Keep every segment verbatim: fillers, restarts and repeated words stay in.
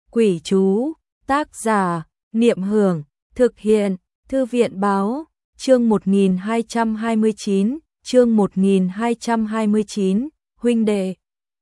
Quỷ chú, tác giả, Niệm Hưởng, thực hiện, Thư viện báo, chương một nghìn hai trăm hai mươi chín, chương một nghìn hai trăm hai mươi chín, huynh đệ.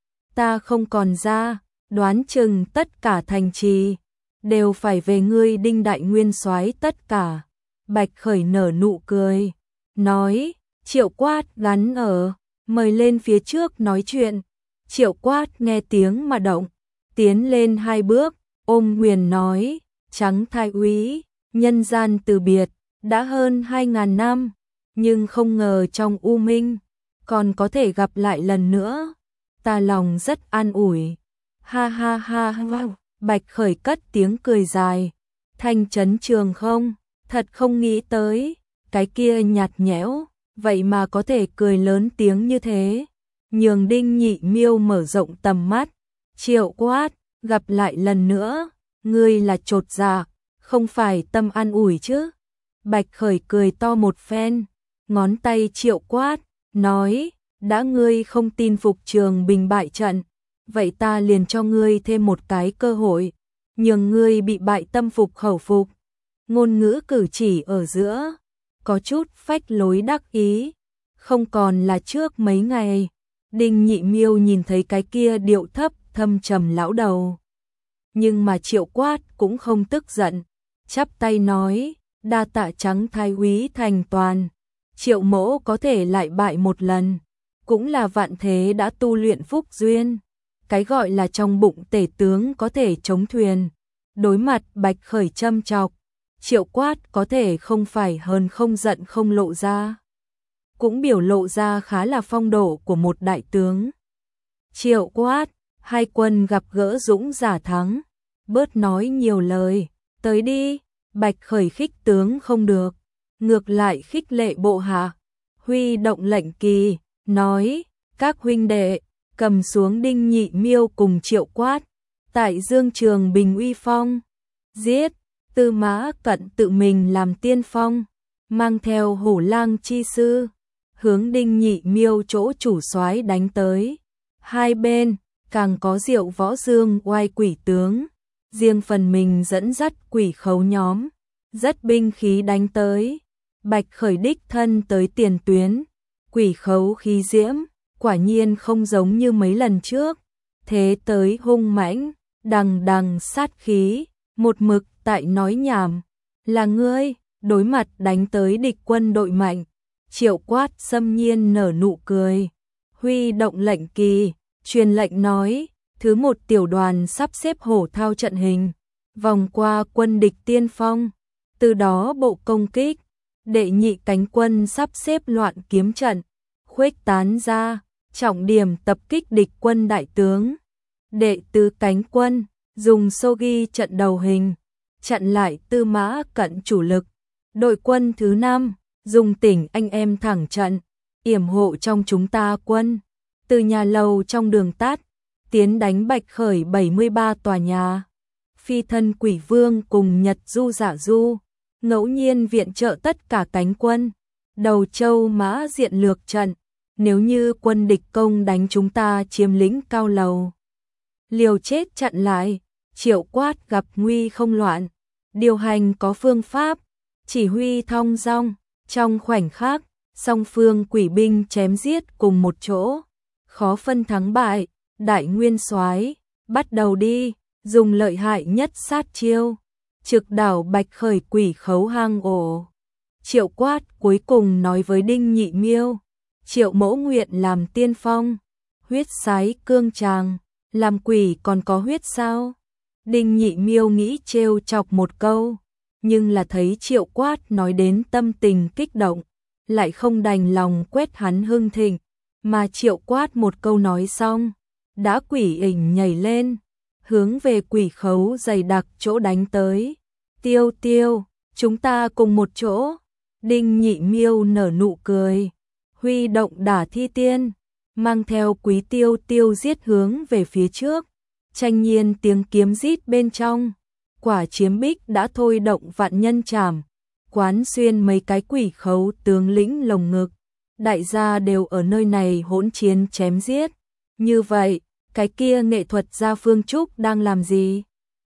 Ta không còn ra, đoán chừng tất cả thành trì, đều phải về ngươi Đinh Đại Nguyên soái tất cả. Bạch Khởi nở nụ cười, nói, Triệu Quát gắn ở, mời lên phía trước nói chuyện. Triệu Quát nghe tiếng mà động, tiến lên hai bước, ôm quyền nói, Trắng Thái úy, nhân gian từ biệt, đã hơn hai ngàn năm, nhưng không ngờ trong u minh, còn có thể gặp lại lần nữa, ta lòng rất an ủi. Ha ha ha ha, Bạch Khởi cất tiếng cười dài, thanh chấn trường không, thật không nghĩ tới, cái kia nhạt nhẽo, vậy mà có thể cười lớn tiếng như thế. Nhường Đinh Nhị Miêu mở rộng tầm mắt, Triệu Quát, gặp lại lần nữa, ngươi là chột dạ, không phải tâm an ủi chứ. Bạch Khởi cười to một phen, ngón tay Triệu Quát, nói, đã ngươi không tin Phục Trường Bình bại trận, vậy ta liền cho ngươi thêm một cái cơ hội, nhường ngươi bị bại tâm phục khẩu phục. Ngôn ngữ cử chỉ ở giữa, có chút phách lối đắc ý, không còn là trước mấy ngày. Đinh Nhị Miêu nhìn thấy cái kia điệu thấp thâm trầm lão đầu, nhưng mà Triệu Quát cũng không tức giận, chắp tay nói, đa tạ Trắng Thái úy thành toàn, Triệu mỗ có thể lại bại một lần, cũng là vạn thế đã tu luyện phúc duyên, cái gọi là trong bụng tể tướng có thể chống thuyền. Đối mặt Bạch Khởi châm chọc, Triệu Quát có thể không phải hờn không giận không lộ ra, cũng biểu lộ ra khá là phong độ của một đại tướng. Triệu Quát, hai quân gặp gỡ dũng giả thắng, bớt nói nhiều lời, tới đi. Bạch Khởi khích tướng không được, ngược lại khích lệ bộ hạ, huy động lệnh kỳ, nói, các huynh đệ, cầm xuống Đinh Nhị Miêu cùng Triệu Quát, tại Dương Trường Bình uy phong, giết. Tư Mã Cận tự mình làm tiên phong, mang theo Hổ Lang chi sư, hướng Đinh Nhị Miêu chỗ chủ soái đánh tới. Hai bên, càng có Diệu Võ Dương oai quỷ tướng, riêng phần mình dẫn dắt quỷ khấu nhóm, rất binh khí đánh tới. Bạch Khởi đích thân tới tiền tuyến, quỷ khấu khí diễm, quả nhiên không giống như mấy lần trước, thế tới hung mãnh, đằng đằng sát khí, một mực tại nói nhảm, là ngươi. Đối mặt đánh tới địch quân đội mạnh, Triệu Quát xâm nhiên nở nụ cười, huy động lệnh kỳ, truyền lệnh nói, thứ một tiểu đoàn sắp xếp hổ thao trận hình, vòng qua quân địch tiên phong, từ đó bộ công kích. Đệ nhị cánh quân sắp xếp loạn kiếm trận, khuếch tán ra, trọng điểm tập kích địch quân đại tướng. Đệ tứ cánh quân dùng Sogi trận đầu hình, chặn lại Tư Mã Cận chủ lực. Đội quân thứ năm dùng Tỉnh Anh Em thẳng trận, yểm hộ trong chúng ta quân, từ nhà lầu trong đường tắt, tiến đánh Bạch Khởi bảy mươi ba tòa nhà. Phi thân Quỷ Vương cùng Nhật Du Giả Du, ngẫu nhiên viện trợ tất cả cánh quân. Đầu Châu Mã diện lược trận, nếu như quân địch công đánh chúng ta chiếm lĩnh cao lầu, liều chết chặn lại. Triệu Quát gặp nguy không loạn, điều hành có phương pháp, chỉ huy thong dong, trong khoảnh khắc, song phương quỷ binh chém giết cùng một chỗ, khó phân thắng bại. Đại Nguyên soái, bắt đầu đi, dùng lợi hại nhất sát chiêu, trực đảo Bạch Khởi quỷ khấu hang ổ. Triệu Quát cuối cùng nói với Đinh Nhị Miêu, Triệu mỗ nguyện làm tiên phong, huyết sái cương tràng, làm quỷ còn có huyết sao? Đinh Nhị Miêu nghĩ trêu chọc một câu, nhưng là thấy Triệu Quát nói đến tâm tình kích động, lại không đành lòng quét hắn hưng thịnh, mà Triệu Quát một câu nói xong, đã quỷ ỉnh nhảy lên, hướng về quỷ khấu dày đặc chỗ đánh tới. Tiêu tiêu, chúng ta cùng một chỗ. Đinh Nhị Miêu nở nụ cười, huy động Đả Thi Tiên, mang theo Quý Tiêu Tiêu giết hướng về phía trước. Tranh nhiên tiếng kiếm rít bên trong, quả chiếm bích đã thôi động vạn nhân trảm, quán xuyên mấy cái quỷ khấu tướng lĩnh lồng ngực. Đại gia đều ở nơi này hỗn chiến chém giết. Như vậy, cái kia nghệ thuật gia Phương Trúc đang làm gì?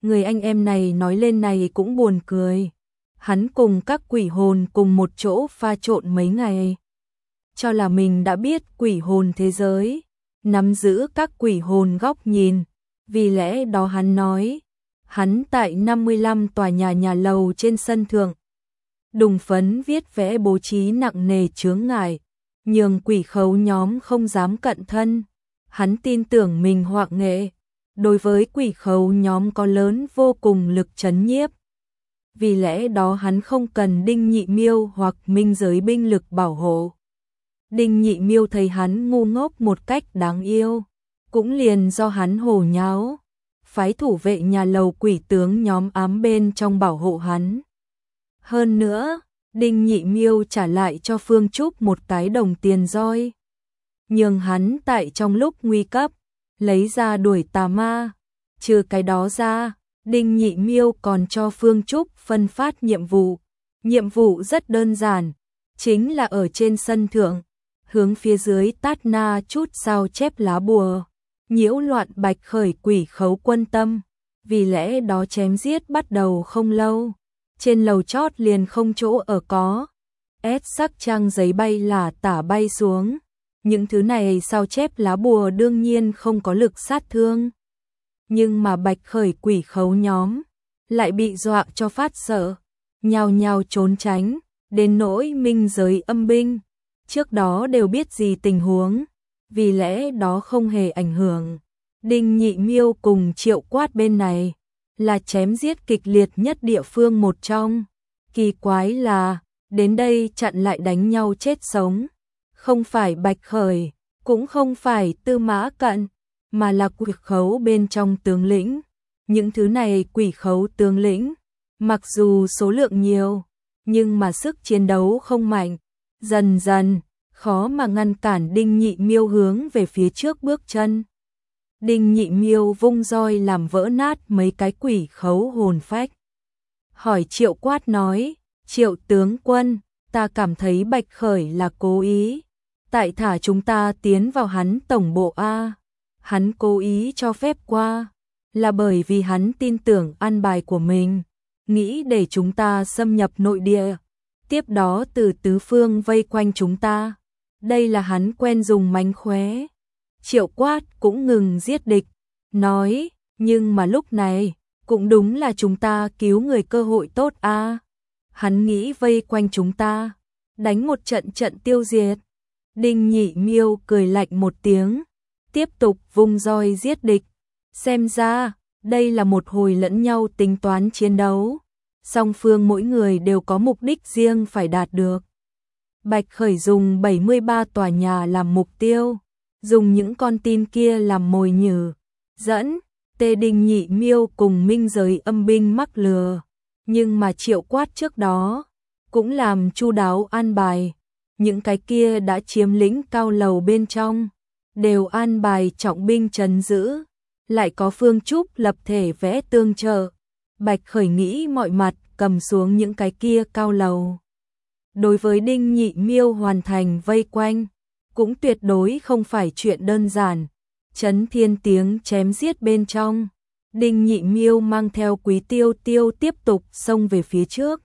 Người anh em này nói lên này cũng buồn cười. Hắn cùng các quỷ hồn cùng một chỗ pha trộn mấy ngày. Cho là mình đã biết quỷ hồn thế giới, nắm giữ các quỷ hồn góc nhìn. Vì lẽ đó hắn nói, hắn tại năm mươi lăm tòa nhà nhà lầu trên sân thượng. Đùng phấn viết vẽ bố trí nặng nề chướng ngại, nhường quỷ khấu nhóm không dám cận thân. Hắn tin tưởng mình họa nghệ, đối với quỷ khấu nhóm có lớn vô cùng lực trấn nhiếp. Vì lẽ đó hắn không cần Đinh Nhị Miêu hoặc minh giới binh lực bảo hộ. Đinh Nhị Miêu thấy hắn ngu ngốc một cách đáng yêu, cũng liền do hắn hồ nháo, phái thủ vệ nhà lầu quỷ tướng nhóm ám bên trong bảo hộ hắn. Hơn nữa, Đinh Nhị Miêu trả lại cho Phương Trúc một cái đồng tiền roi, nhường hắn tại trong lúc nguy cấp, lấy ra đuổi tà ma. Trừ cái đó ra, Đinh Nhị Miêu còn cho Phương Trúc phân phát nhiệm vụ. Nhiệm vụ rất đơn giản, chính là ở trên sân thượng, hướng phía dưới tát na chút sao chép lá bùa, nhiễu loạn Bạch Khởi quỷ khấu quân tâm. Vì lẽ đó chém giết bắt đầu không lâu, trên lầu chót liền không chỗ ở có. Ép sắc trang giấy bay là tả bay xuống. Những thứ này sao chép lá bùa đương nhiên không có lực sát thương. Nhưng mà Bạch Khởi quỷ khấu nhóm lại bị dọa cho phát sợ, nhào nhào trốn tránh, đến nỗi minh giới âm binh trước đó đều biết gì tình huống, vì lẽ đó không hề ảnh hưởng. Đinh Nhị Miêu cùng Triệu Quát bên này là chém giết kịch liệt nhất địa phương một trong. Kỳ quái là, đến đây chặn lại đánh nhau chết sống. Không phải Bạch Khởi, cũng không phải Tư Mã Cận, mà là quỷ khấu bên trong tướng lĩnh. Những thứ này quỷ khấu tướng lĩnh, mặc dù số lượng nhiều, nhưng mà sức chiến đấu không mạnh. Dần dần, khó mà ngăn cản Đinh Nhị Miêu hướng về phía trước bước chân. Đinh Nhị Miêu vung roi làm vỡ nát mấy cái quỷ khấu hồn phách. Hỏi Triệu Quát nói, Triệu tướng quân, ta cảm thấy Bạch Khởi là cố ý. Tại thả chúng ta tiến vào hắn tổng bộ A. Hắn cố ý cho phép qua, là bởi vì hắn tin tưởng an bài của mình, nghĩ để chúng ta xâm nhập nội địa, tiếp đó từ tứ phương vây quanh chúng ta. Đây là hắn quen dùng mánh khóe. Triệu Quát cũng ngừng giết địch, nói, nhưng mà lúc này, cũng đúng là chúng ta cứu người cơ hội tốt a. Hắn nghĩ vây quanh chúng ta, đánh một trận trận tiêu diệt. Đinh Nhị Miêu cười lạnh một tiếng, tiếp tục vung roi giết địch. Xem ra, đây là một hồi lẫn nhau tính toán chiến đấu. Song phương mỗi người đều có mục đích riêng phải đạt được. Bạch Khởi dùng bảy mươi ba tòa nhà làm mục tiêu, dùng những con tin kia làm mồi nhử, dẫn Tê Đinh Nhị Miêu cùng minh giới âm binh mắc lừa. Nhưng mà Triệu Quát trước đó cũng làm chu đáo an bài. Những cái kia đã chiếm lĩnh cao lầu bên trong, đều an bài trọng binh trấn giữ, lại có Phương Trúc lập thể vẽ tương trợ. Bạch Khởi nghĩ mọi mặt cầm xuống những cái kia cao lầu. Đối với Đinh Nhị Miêu hoàn thành vây quanh, cũng tuyệt đối không phải chuyện đơn giản. Chấn thiên tiếng chém giết bên trong, Đinh Nhị Miêu mang theo Quý Tiêu Tiêu tiếp tục xông về phía trước.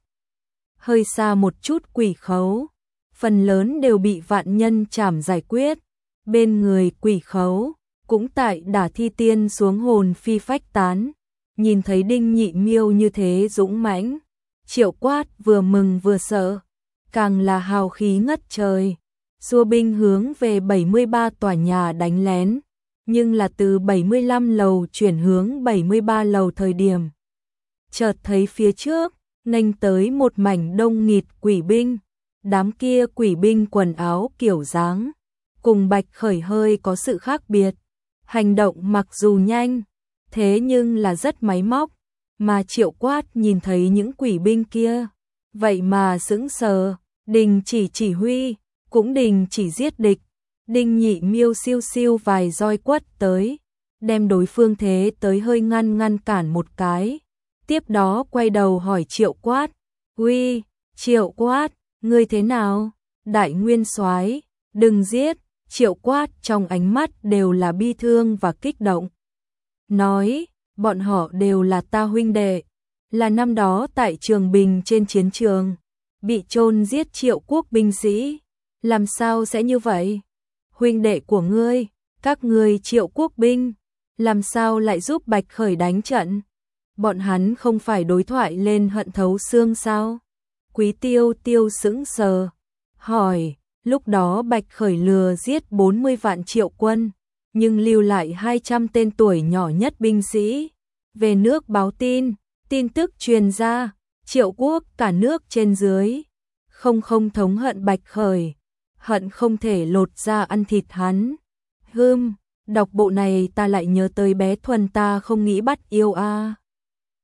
Hơi xa một chút quỷ khấu, phần lớn đều bị vạn nhân chảm giải quyết. Bên người quỷ khấu, cũng tại đả thi tiên xuống hồn phi phách tán. Nhìn thấy Đinh Nhị Miêu như thế dũng mãnh, Triệu Quát vừa mừng vừa sợ, càng là hào khí ngất trời. Xua binh hướng về bảy mươi ba tòa nhà đánh lén, nhưng là từ bảy mươi lăm lầu chuyển hướng bảy mươi ba lầu thời điểm. Chợt thấy phía trước, nghênh tới một mảnh đông nghịt quỷ binh. Đám kia quỷ binh quần áo kiểu dáng, cùng Bạch Khởi hơi có sự khác biệt. Hành động mặc dù nhanh, thế nhưng là rất máy móc. Mà Triệu Quát nhìn thấy những quỷ binh kia, vậy mà sững sờ, đình chỉ chỉ huy, cũng đình chỉ giết địch. Đinh Nhị Miêu siêu siêu vài roi quất tới, đem đối phương thế tới hơi ngăn ngăn cản một cái. Tiếp đó quay đầu hỏi Triệu Quát, uy, Triệu Quát, ngươi thế nào? Đại nguyên soái, đừng giết. Triệu Quát trong ánh mắt đều là bi thương và kích động. Nói, bọn họ đều là ta huynh đệ, là năm đó tại Trường Bình trên chiến trường, bị chôn giết Triệu quốc binh sĩ, làm sao sẽ như vậy? Huynh đệ của ngươi, các ngươi Triệu quốc binh, làm sao lại giúp Bạch Khởi đánh trận? Bọn hắn không phải đối thoại lên hận thấu xương sao? Quý Tiêu Tiêu sững sờ, hỏi, lúc đó Bạch Khởi lừa giết bốn mươi vạn Triệu quân, nhưng lưu lại hai trăm tên tuổi nhỏ nhất binh sĩ, về nước báo tin, tin tức truyền ra, Triệu quốc cả nước trên dưới, không không thống hận Bạch Khởi, hận không thể lột ra ăn thịt hắn. Hừm, đọc bộ này ta lại nhớ tới bé Thuần ta không nghĩ bắt yêu a.